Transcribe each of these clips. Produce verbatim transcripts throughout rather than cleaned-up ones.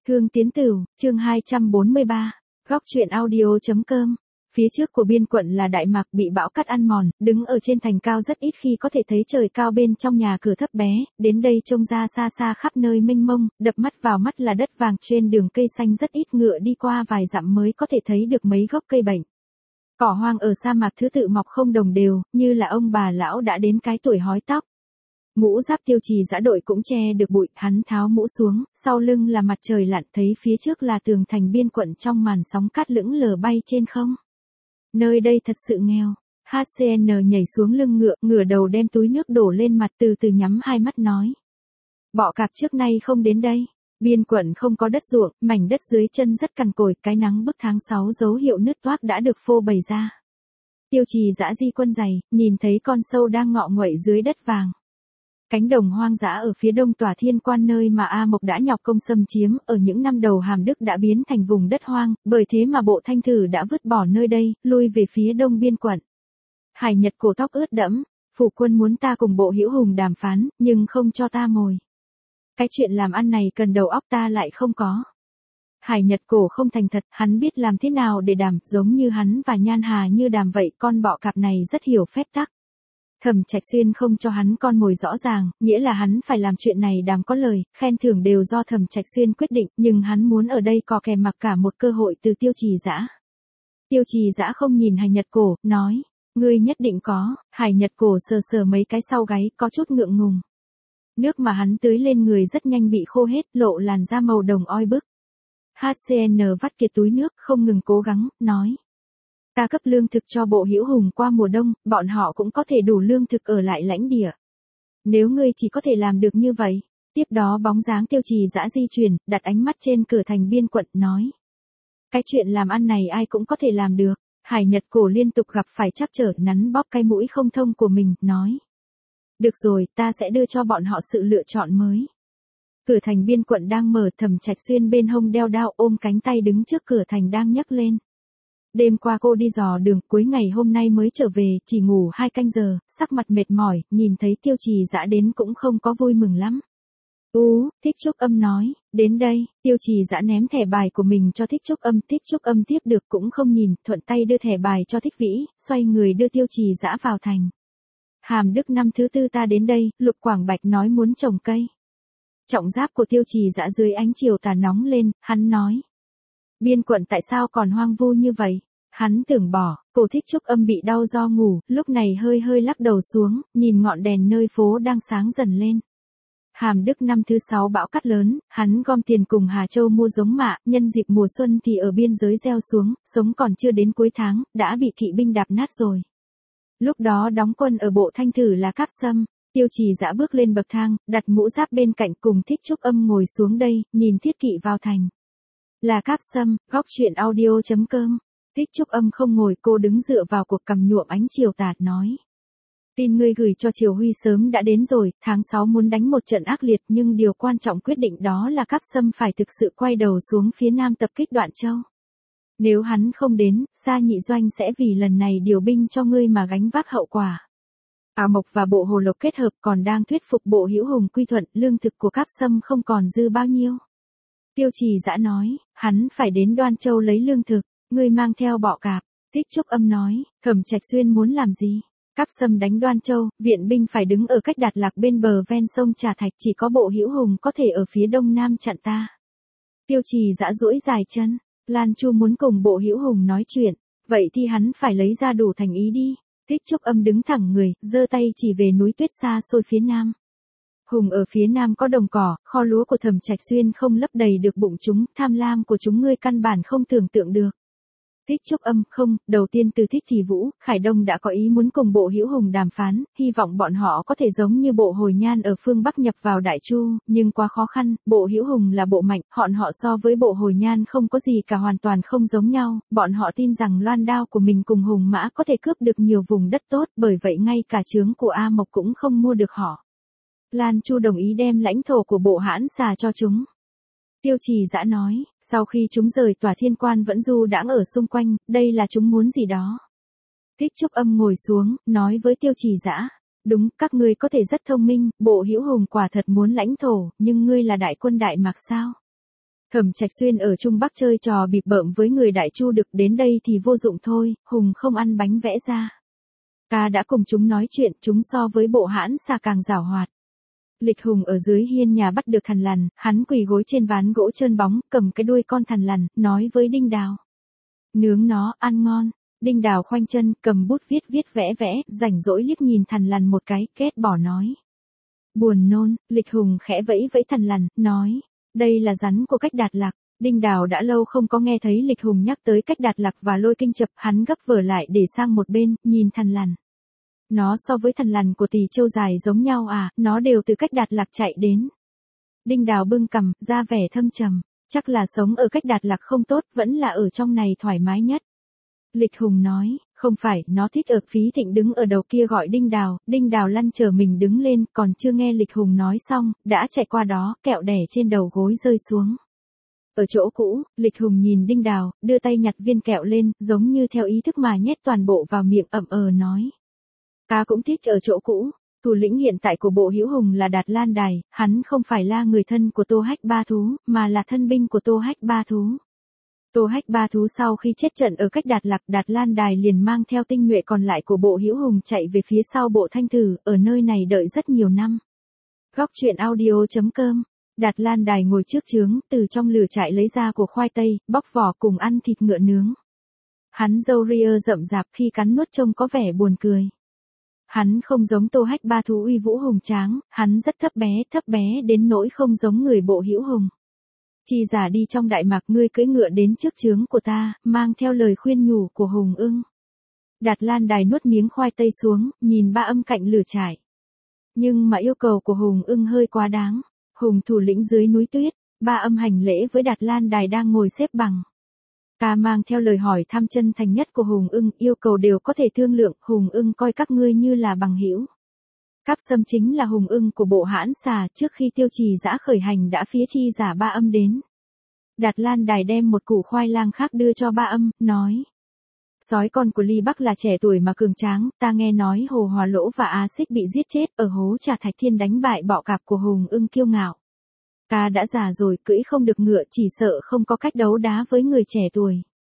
Thương Tiến Tửu, chương hai trăm bốn mươi ba, góc truyện audio.com. Phía trước của biên quận là Đại Mạc bị bão cát ăn mòn, đứng ở trên thành cao rất ít khi có thể thấy trời cao bên trong nhà cửa thấp bé, đến đây trông ra xa xa khắp nơi mênh mông, đập mắt vào mắt là đất vàng, trên đường cây xanh rất ít, ngựa đi qua vài dặm mới có thể thấy được mấy gốc cây bệnh. Cỏ hoang ở sa mạc thứ tự mọc không đồng đều, như là ông bà lão đã đến cái tuổi hói tóc. Mũ giáp Tiêu Trì Dã đội cũng che được bụi, hắn tháo mũ xuống, sau lưng là mặt trời lặn, thấy phía trước là tường thành biên quận trong màn sóng cát lững lờ bay trên không. Nơi đây thật sự nghèo. hát xê en nhảy xuống lưng ngựa, ngửa đầu đem túi nước đổ lên mặt, từ từ nhắm hai mắt nói. Bọ cạp trước nay không đến đây. Biên quận không có đất ruộng, mảnh đất dưới chân rất cằn cỗi, cái nắng bức tháng sáu dấu hiệu nứt toác đã được phô bày ra. Tiêu Trì Dã di quân giày, nhìn thấy con sâu đang ngọ nguậy dưới đất vàng. Cánh đồng hoang dã ở phía đông Tòa Thiên Quan, nơi mà A Mộc đã nhọc công xâm chiếm, ở những năm đầu Hàm Đức đã biến thành vùng đất hoang, bởi thế mà Bộ Thanh Thử đã vứt bỏ nơi đây, lui về phía đông biên quận. Hải Nhật Cổ tóc ướt đẫm, phủ quân muốn ta cùng Bộ Hữu Hùng đàm phán, nhưng không cho ta mồi. Cái chuyện làm ăn này cần đầu óc ta lại không có. Hải Nhật Cổ không thành thật, hắn biết làm thế nào để đàm, giống như hắn và Nhan Hà Như đàm vậy, con bọ cạp này rất hiểu phép tắc. Thẩm Trạch Xuyên không cho hắn con mồi rõ ràng, nghĩa là hắn phải làm chuyện này đàm có lời, khen thưởng đều do Thẩm Trạch Xuyên quyết định, nhưng hắn muốn ở đây có kèm mặc cả một cơ hội từ Tiêu Trì Dã. Tiêu Trì Dã không nhìn Hải Nhật Cổ, nói, ngươi nhất định có. Hải Nhật Cổ sờ sờ mấy cái sau gáy, có chút ngượng ngùng. Nước mà hắn tưới lên người rất nhanh bị khô hết, lộ làn da màu đồng oi bức. hát xê en vắt kiệt túi nước, không ngừng cố gắng, nói. Ta cấp lương thực cho Bộ Hữu Hùng qua mùa đông, bọn họ cũng có thể đủ lương thực ở lại lãnh địa. Nếu ngươi chỉ có thể làm được như vậy. Tiếp đó bóng dáng Tiêu Trì Dã di chuyển, đặt ánh mắt trên cửa thành biên quận, nói. Cái chuyện làm ăn này ai cũng có thể làm được. Hải Nhật Cổ liên tục gặp phải trắc trở, nắn bóp cái mũi không thông của mình, nói. Được rồi, ta sẽ đưa cho bọn họ sự lựa chọn mới. Cửa thành biên quận đang mở, Thẩm Trạch Xuyên bên hông đeo đao, ôm cánh tay đứng trước cửa thành đang nhấc lên. Đêm qua cô đi dò đường, cuối ngày hôm nay mới trở về, chỉ ngủ hai canh giờ, sắc mặt mệt mỏi, nhìn thấy Tiêu Trì Dã đến cũng không có vui mừng lắm. Ú, Thích Trúc Âm nói, đến đây. Tiêu Trì Dã ném thẻ bài của mình cho Thích Trúc Âm, Thích Trúc Âm tiếp được cũng không nhìn, thuận tay đưa thẻ bài cho Thích Vĩ, xoay người đưa Tiêu Trì Dã vào thành. Hàm Đức năm thứ tư ta đến đây, Lục Quảng Bạch nói muốn trồng cây. Trọng giáp của Tiêu Trì Dã dưới ánh chiều tà nóng lên, hắn nói. Biên quận tại sao còn hoang vu như vậy? Hắn tưởng bỏ, cổ Thích Trúc Âm bị đau do ngủ, lúc này hơi hơi lắc đầu xuống, nhìn ngọn đèn nơi phố đang sáng dần lên. Hàm Đức năm thứ sáu bão cát lớn, hắn gom tiền cùng Hà Châu mua giống mạ, nhân dịp mùa xuân thì ở biên giới gieo xuống, sống còn chưa đến cuối tháng, đã bị kỵ binh đạp nát rồi. Lúc đó đóng quân ở Bộ Thanh Thử là Cáp Sâm. Tiêu Trì Dã bước lên bậc thang, đặt mũ giáp bên cạnh cùng Thích Trúc Âm ngồi xuống đây, nhìn Thiết Kỵ vào thành. Là Cáp Sâm, góc truyện audio.com. Thích Trúc Âm không ngồi, cô đứng dựa vào cuộc cằm nhuộm ánh chiều tà, nói. Tin ngươi gửi cho Triều Huy sớm đã đến rồi, tháng sáu muốn đánh một trận ác liệt, nhưng điều quan trọng quyết định đó là Cáp Sâm phải thực sự quay đầu xuống phía nam tập kích Đoạn Châu. Nếu hắn không đến, Sa Nhị Doanh sẽ vì lần này điều binh cho ngươi mà gánh vác hậu quả. A Mộc và Bộ Hồ Lộc kết hợp, còn đang thuyết phục Bộ Hữu Hùng quy thuận, lương thực của Cáp Sâm không còn dư bao nhiêu. Tiêu Trì Dã nói, hắn phải đến Đoan Châu lấy lương thực, ngươi mang theo bọ cạp. Thích Trúc Âm nói, Thẩm Trạch Xuyên muốn làm gì? Cáp Sâm đánh Đoan Châu, viện binh phải đứng ở cách Đạt Lạc bên bờ ven sông Trà Thạch, chỉ có Bộ Hữu Hùng có thể ở phía đông nam chặn ta. Tiêu Trì Dã duỗi dài chân, Lan Chu muốn cùng Bộ Hữu Hùng nói chuyện, vậy thì hắn phải lấy ra đủ thành ý đi. Thích Trúc Âm đứng thẳng người, giơ tay chỉ về núi tuyết xa xôi phía nam. Hùng ở phía nam có đồng cỏ, kho lúa của Thẩm Trạch Xuyên không lấp đầy được bụng chúng, tham lam của chúng ngươi căn bản không tưởng tượng được. Thích Trúc Âm, không, đầu tiên từ Thích Thì Vũ, Khải Đông đã có ý muốn cùng Bộ Hữu Hùng đàm phán, hy vọng bọn họ có thể giống như Bộ Hồi Nhan ở phương Bắc nhập vào Đại Chu, nhưng quá khó khăn, Bộ Hữu Hùng là bộ mạnh, bọn họ so với Bộ Hồi Nhan không có gì cả, hoàn toàn không giống nhau, bọn họ tin rằng loan đao của mình cùng Hùng Mã có thể cướp được nhiều vùng đất tốt, bởi vậy ngay cả trướng của A Mộc cũng không mua được họ. Lan Chu đồng ý đem lãnh thổ của Bộ Hãn Xà cho chúng. Tiêu Trì Dã nói, sau khi chúng rời Tòa Thiên Quan vẫn du đãng ở xung quanh, đây là chúng muốn gì đó. Thích Trúc Âm ngồi xuống, nói với Tiêu Trì Dã, đúng, các ngươi có thể rất thông minh, Bộ Hữu Hùng quả thật muốn lãnh thổ, nhưng ngươi là đại quân Đại Mạc sao? Thẩm Trạch Xuyên ở Trung Bắc chơi trò bịp bợm với người Đại Chu Đực, đến đây thì vô dụng thôi, Hùng không ăn bánh vẽ ra. Ta đã cùng chúng nói chuyện, chúng so với bộ hãn xà càng giảo hoạt. Lịch Hùng ở dưới hiên nhà bắt được thằn lằn, hắn quỳ gối trên ván gỗ trơn bóng, cầm cái đuôi con thằn lằn, nói với Đinh Đào. Nướng nó, ăn ngon. Đinh Đào khoanh chân, cầm bút viết viết vẽ vẽ, rảnh rỗi liếc nhìn thằn lằn một cái, ghét bỏ nói. Buồn nôn. Lịch Hùng khẽ vẫy vẫy thằn lằn, nói. Đây là rắn của Cách Đạt Lạc. Đinh Đào đã lâu không có nghe thấy Lịch Hùng nhắc tới Cách Đạt Lạc và Lôi Kinh Chập, hắn gấp vở lại để sang một bên, nhìn thằn lằn. Nó so với thằn lằn của Tỳ Châu dài giống nhau à, nó đều từ Cách Đạt Lạc chạy đến. Đinh Đào bưng cằm, ra vẻ thâm trầm, chắc là sống ở Cách Đạt Lạc không tốt, vẫn là ở trong này thoải mái nhất. Lịch Hùng nói, không phải, nó thích ở. Phí Thịnh đứng ở đầu kia gọi Đinh Đào, Đinh Đào lăn chờ mình đứng lên, còn chưa nghe Lịch Hùng nói xong, đã chạy qua đó, kẹo đẻ trên đầu gối rơi xuống. Ở chỗ cũ, Lịch Hùng nhìn Đinh Đào, đưa tay nhặt viên kẹo lên, giống như theo ý thức mà nhét toàn bộ vào miệng, ậm ờ nói. Ta cũng thích ở chỗ cũ. Thủ lĩnh hiện tại của Bộ Hữu Hùng là Đạt Lan Đài, hắn không phải là người thân của Tô Hách Ba Thú, mà là thân binh của Tô Hách Ba Thú. Tô Hách Ba Thú sau khi chết trận ở Cách Đạt Lạc, Đạt Lan Đài liền mang theo tinh nhuệ còn lại của Bộ Hữu Hùng chạy về phía sau Bộ Thanh Thử, ở nơi này đợi rất nhiều năm. Góc truyện audio chấm com. Đạt Lan Đài ngồi trước trướng, từ trong lửa trại lấy ra của khoai tây, bóc vỏ cùng ăn thịt ngựa nướng. Hắn râu ria rậm rạp, khi cắn nuốt trông có vẻ buồn cười. Hắn không giống Tô Hách Ba Thú uy vũ hùng tráng, hắn rất thấp bé, thấp bé đến nỗi không giống người Bộ Hữu Hùng. Chi giả đi trong Đại Mạc, ngươi cưỡi ngựa đến trước trướng của ta, mang theo lời khuyên nhủ của Hùng Ưng. Đạt Lan Đài nuốt miếng khoai tây xuống, nhìn Ba Âm cạnh lửa trại. Nhưng mà yêu cầu của Hùng Ưng hơi quá đáng. Hùng thủ lĩnh dưới núi tuyết, Ba Âm hành lễ với Đạt Lan Đài đang ngồi xếp bằng. Ta mang theo lời hỏi thăm chân thành nhất của Hùng Ưng, yêu cầu đều có thể thương lượng, Hùng Ưng coi các ngươi như là bằng hữu. Cáp Sâm chính là Hùng Ưng của Bộ Hãn Xà, trước khi Tiêu Trì Dã khởi hành đã phía chi giả Ba Âm đến. Đạt Lan Đài đem một củ khoai lang khác đưa cho Ba Âm, nói. Sói con của Ly Bắc là trẻ tuổi mà cường tráng, ta nghe nói Hồ Hòa Lỗ và A Xích bị giết chết ở hố Trà Thạch Thiên đánh bại bọ cạp của Hùng Ưng kiêu ngạo. Ta đã già rồi, cưỡi không được ngựa, chỉ sợ không có cách đấu đá với người trẻ tuổi.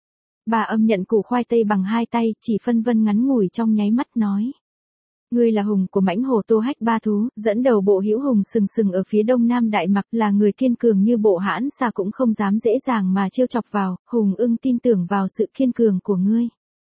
Ba Âm nhận củ khoai tây bằng hai tay, chỉ phân vân ngắn ngủi trong nháy mắt nói. Ngươi là Hùng của mãnh hổ Tô Hách Ba Thú, dẫn đầu Bộ Hữu Hùng sừng sừng ở phía đông nam Đại Mạc, là người kiên cường như Bộ Hãn Xà cũng không dám dễ dàng mà trêu chọc vào, Hùng Ưng tin tưởng vào sự kiên cường của ngươi.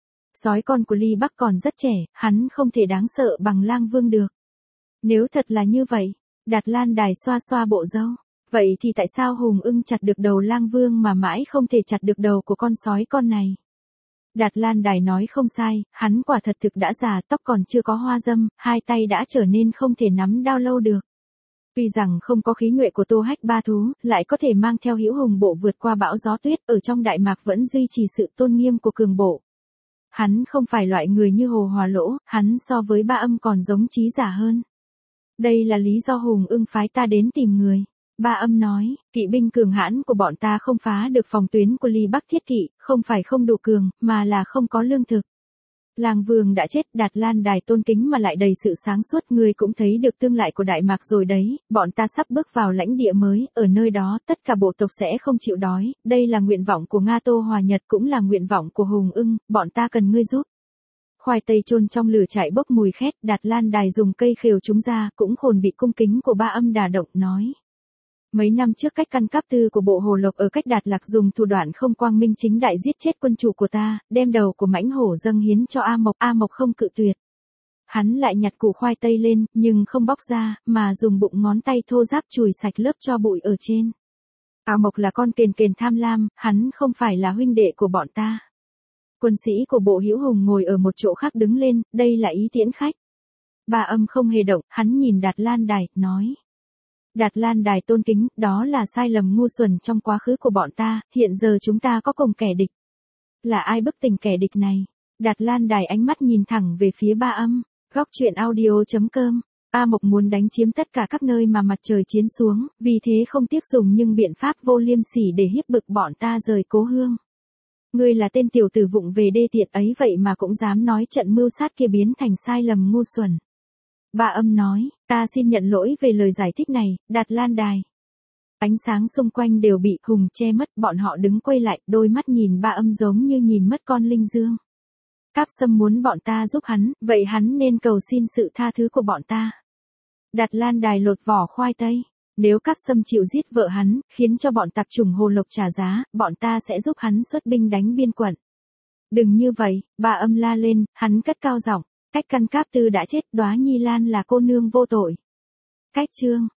Sói con của Ly Bắc còn rất trẻ, hắn không thể đáng sợ bằng Lang Vương được. Nếu thật là như vậy, Đạt Lan Đài xoa xoa bộ râu. Vậy thì tại sao Hùng Ưng chặt được đầu Lang Vương mà mãi không thể chặt được đầu của con sói con này? Đạt Lan Đài nói không sai, hắn quả thật thực đã già, tóc còn chưa có hoa râm, hai tay đã trở nên không thể nắm đao lâu được. Tuy rằng không có khí nhuệ của Tô Hách Ba Thú, lại có thể mang theo Hữu Hùng bộ vượt qua bão gió tuyết, ở trong Đại Mạc vẫn duy trì sự tôn nghiêm của cường bộ. Hắn không phải loại người như Hồ Hòa Lỗ, hắn so với Ba Âm còn giống trí giả hơn. Đây là lý do Hùng Ưng phái ta đến tìm người. Ba Âm nói, kỵ binh cường hãn của bọn ta không phá được phòng tuyến của Ly Bắc Thiết Kỵ, không phải không đủ cường, mà là không có lương thực. Lang Vương đã chết, Đạt Lan Đài tôn kính mà lại đầy sự sáng suốt, ngươi cũng thấy được tương lại của Đại Mạc rồi đấy, bọn ta sắp bước vào lãnh địa mới, ở nơi đó tất cả bộ tộc sẽ không chịu đói, đây là nguyện vọng của Nga Tô Hòa Nhật cũng là nguyện vọng của Hùng Ưng, bọn ta cần ngươi giúp. Khoai tây chôn trong lửa trại bốc mùi khét, Đạt Lan Đài dùng cây khều chúng ra, cũng khồn bị cung kính của Ba Âm đả động, nói. Mấy năm trước cách căn cáp tư của Bộ Hồ Lộc ở Cách Đạt Lạc dùng thủ đoạn không quang minh chính đại giết chết quân chủ của ta, đem đầu của mãnh hổ dâng hiến cho A Mộc, A Mộc không cự tuyệt. Hắn lại nhặt củ khoai tây lên, nhưng không bóc ra, mà dùng bụng ngón tay thô ráp chùi sạch lớp tro bụi ở trên. A Mộc là con kền kền tham lam, hắn không phải là huynh đệ của bọn ta. Quân sĩ của Bộ Hữu Hùng ngồi ở một chỗ khác đứng lên, đây là ý tiễn khách. Ba Âm không hề động, hắn nhìn Đạt Lan Đài, nói. Đạt Lan Đài tôn kính, đó là sai lầm ngu xuẩn trong quá khứ của bọn ta, hiện giờ chúng ta có cùng kẻ địch. Là ai bức tình kẻ địch này? Đạt Lan Đài ánh mắt nhìn thẳng về phía Ba Âm. Góc truyện audio chấm com. A Mộc muốn đánh chiếm tất cả các nơi mà mặt trời chiến xuống, vì thế không tiếc dùng những biện pháp vô liêm sỉ để hiếp bực bọn ta rời cố hương. Ngươi là tên tiểu tử vụng về đê tiện ấy vậy mà cũng dám nói trận mưu sát kia biến thành sai lầm ngu xuẩn. Ba Âm nói, ta xin nhận lỗi về lời giải thích này, Đạt Lan Đài. Ánh sáng xung quanh đều bị Hùng che mất, bọn họ đứng quay lại, đôi mắt nhìn Ba Âm giống như nhìn mất con linh dương. Cáp Sâm muốn bọn ta giúp hắn, vậy hắn nên cầu xin sự tha thứ của bọn ta. Đặt lan đài lột vỏ khoai tây. Nếu Cáp Sâm chịu giết vợ hắn, khiến cho bọn tạp chủng Hồ Lộc trả giá, bọn ta sẽ giúp hắn xuất binh đánh Biên Quận. Đừng như vậy, Ba Âm la lên, hắn cất cao giọng, cách căn Cáp Tư đã chết, Đóa Nhi Lan là cô nương vô tội. Cách chương